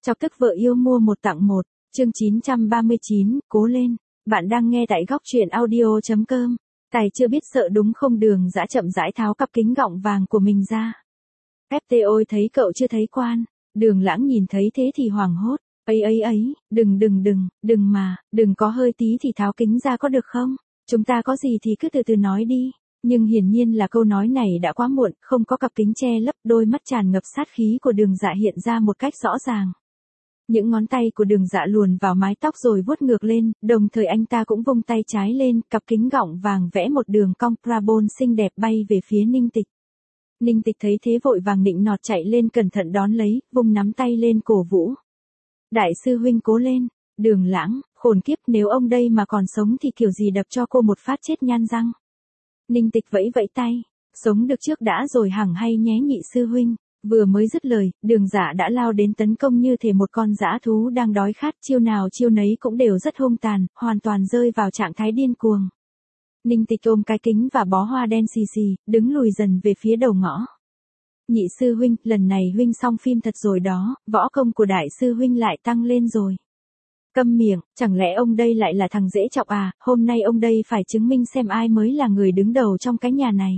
Chọc tức vợ yêu mua một tặng một, chương 939, cố lên. Bạn đang nghe tại góc truyện audio.com. Tài chưa biết sợ đúng không, Đường Dã chậm rãi tháo cặp kính gọng vàng của mình ra. FT ôi, thấy cậu chưa thấy quan. Đường Lãng nhìn thấy thế thì hoảng hốt. Ấy, đừng có hơi tí thì tháo kính ra có được không? Chúng ta có gì thì cứ từ từ nói đi. Nhưng hiển nhiên là câu nói này đã quá muộn, không có cặp kính che lấp, đôi mắt tràn ngập sát khí của Đường Dã hiện ra một cách rõ ràng. Những ngón tay của Đường Dã luồn vào mái tóc rồi vuốt ngược lên, đồng thời anh ta cũng vung tay trái lên, cặp kính gọng vàng vẽ một đường cong parabol xinh đẹp bay về phía Ninh Tịch. Ninh Tịch thấy thế vội vàng nịnh nọt chạy lên cẩn thận đón lấy, vung nắm tay lên cổ vũ. Đại sư huynh cố lên. Đường Lãng, khốn kiếp, nếu ông đây mà còn sống thì kiểu gì đập cho cô một phát chết nhan răng. Ninh Tịch vẫy vẫy tay, sống được trước đã rồi hẳng hay nhé nhị sư huynh. Vừa mới dứt lời, Đường Dã đã lao đến tấn công như thể một con dã thú đang đói khát, chiêu nào chiêu nấy cũng đều rất hung tàn, hoàn toàn rơi vào trạng thái điên cuồng. Ninh Tịch ôm cái kính và bó hoa đen xì xì, đứng lùi dần về phía đầu ngõ. Nhị sư huynh, lần này huynh xong phim thật rồi đó, võ công của đại sư huynh lại tăng lên rồi. Câm miệng, chẳng lẽ ông đây lại là thằng dễ chọc à, hôm nay ông đây phải chứng minh xem ai mới là người đứng đầu trong cái nhà này.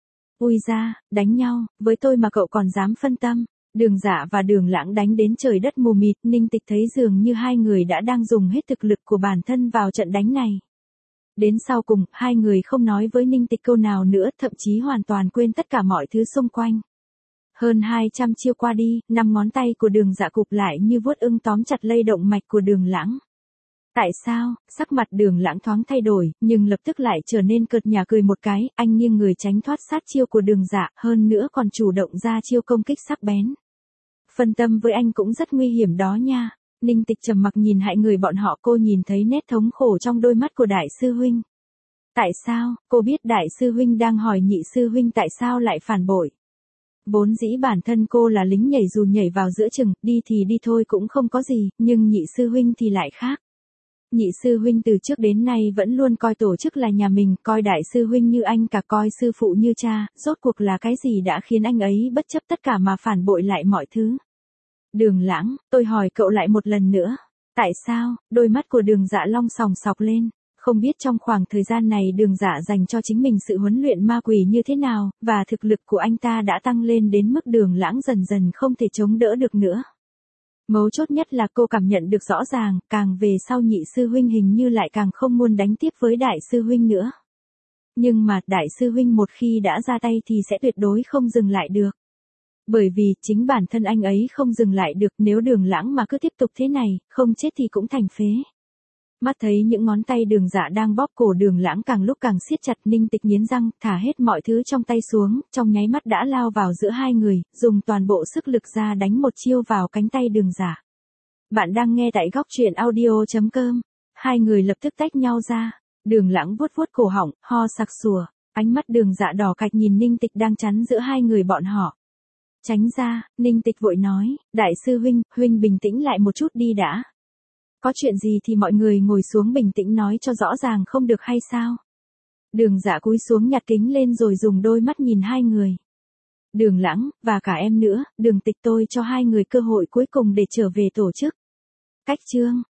Ui da, đánh nhau, với tôi mà cậu còn dám phân tâm. Đường Dã và Đường Lãng đánh đến trời đất mù mịt, Ninh Tịch thấy dường như hai người đã đang dùng hết thực lực của bản thân vào trận đánh này. Đến sau cùng, hai người không nói với Ninh Tịch câu nào nữa, thậm chí hoàn toàn quên tất cả mọi thứ xung quanh. Hơn 200 chiêu qua đi, 5 ngón tay của Đường Dã cụp lại như vuốt ưng tóm chặt lây động mạch của Đường Lãng. Tại sao? Sắc mặt Đường Lãng thoáng thay đổi, nhưng lập tức lại trở nên cợt nhả cười một cái, anh nghiêng người tránh thoát sát chiêu của Đường Dã, hơn nữa còn chủ động ra chiêu công kích sắc bén. Phân tâm với anh cũng rất nguy hiểm đó nha. Ninh Tịch trầm mặc nhìn hai người bọn họ, cô nhìn thấy nét thống khổ trong đôi mắt của đại sư huynh. Tại sao? Cô biết đại sư huynh đang hỏi nhị sư huynh tại sao lại phản bội. Vốn dĩ bản thân cô là lính nhảy dù nhảy vào giữa chừng, đi thì đi thôi cũng không có gì, nhưng nhị sư huynh thì lại khác. Nhị sư huynh từ trước đến nay vẫn luôn coi tổ chức là nhà mình, coi đại sư huynh như anh cả, coi sư phụ như cha, rốt cuộc là cái gì đã khiến anh ấy bất chấp tất cả mà phản bội lại mọi thứ. Đường Lãng, tôi hỏi cậu lại một lần nữa. Tại sao? Đôi mắt của Đường Dã long sòng sọc lên. Không biết trong khoảng thời gian này Đường Dã dành cho chính mình sự huấn luyện ma quỷ như thế nào, và thực lực của anh ta đã tăng lên đến mức Đường Lãng dần dần không thể chống đỡ được nữa. Mấu chốt nhất là cô cảm nhận được rõ ràng, càng về sau nhị sư huynh hình như lại càng không muốn đánh tiếp với đại sư huynh nữa. Nhưng mà, đại sư huynh một khi đã ra tay thì sẽ tuyệt đối không dừng lại được. Bởi vì, chính bản thân anh ấy không dừng lại được, nếu Đường Lãng mà cứ tiếp tục thế này, không chết thì cũng thành phế. Mắt thấy những ngón tay Đường Dã đang bóp cổ Đường Lãng càng lúc càng siết chặt, Ninh Tịch nghiến răng, thả hết mọi thứ trong tay xuống, trong nháy mắt đã lao vào giữa hai người, dùng toàn bộ sức lực ra đánh một chiêu vào cánh tay Đường Dã. Bạn đang nghe tại góc truyện audio.com. Hai người lập tức tách nhau ra. Đường Lãng vuốt vuốt cổ họng, ho sặc sùa. Ánh mắt Đường Dã đỏ kạch nhìn Ninh Tịch đang chắn giữa hai người bọn họ. Tránh ra, Ninh Tịch vội nói, đại sư huynh, huynh bình tĩnh lại một chút đi đã. Có chuyện gì thì mọi người ngồi xuống bình tĩnh nói cho rõ ràng không được hay sao? Đường Dã cúi xuống nhặt kính lên rồi dùng đôi mắt nhìn hai người. Đường Lãng, và cả em nữa, Đường Tịch, tôi cho hai người cơ hội cuối cùng để trở về tổ chức. Cách chương.